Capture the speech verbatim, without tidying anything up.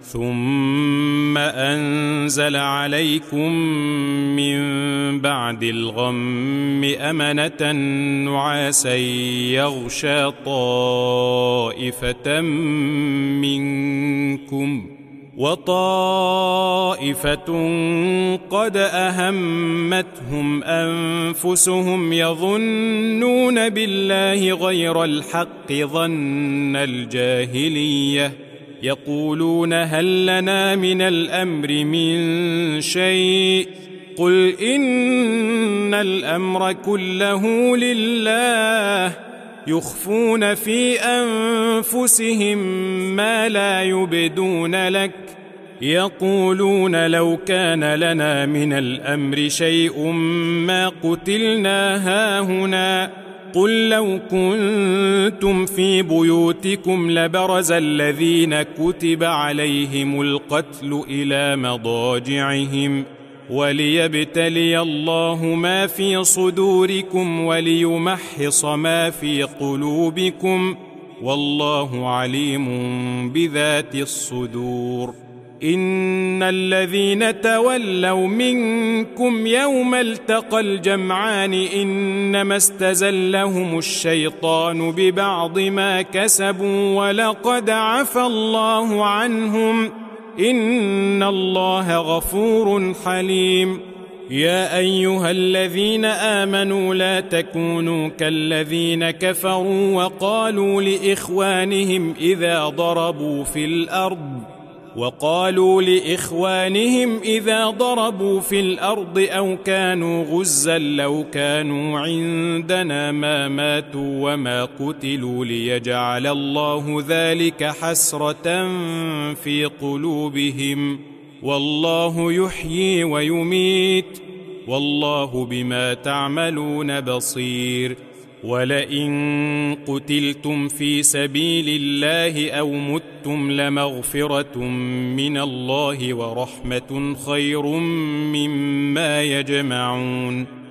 ثم أنزل عليكم من بعد الغم أمنة نعاسا يغشى طائفة منكم وطائفة قد أهمتهم أنفسهم يظنون بالله غير الحق ظن الجاهلية يقولون هل لنا من الأمر من شيء قل إن الأمر كله لله يخفون في أنفسهم ما لا يبدون لك يقولون لو كان لنا من الأمر شيء ما قتلنا هاهنا قل لو كنتم في بيوتكم لبرز الذين كتب عليهم القتل إلى مضاجعهم وليبتلي الله ما في صدوركم وليمحص ما في قلوبكم والله عليم بذات الصدور إن الذين تولوا منكم يوم التقى الجمعان إنما استزلهم الشيطان ببعض ما كسبوا ولقد عفى الله عنهم إن الله غفور حليم يا أيها الذين آمنوا لا تكونوا كالذين كفروا وقالوا لإخوانهم إذا ضربوا في الأرض وقالوا لإخوانهم إذا ضربوا في الأرض أو كانوا غزا لو كانوا عندنا ما ماتوا وما قتلوا ليجعل الله ذلك حسرة في قلوبهم والله يحيي ويميت والله بما تعملون بصير ولئن قتلتم في سبيل الله أو متم لمغفرة من الله ورحمة خير مما يجمعون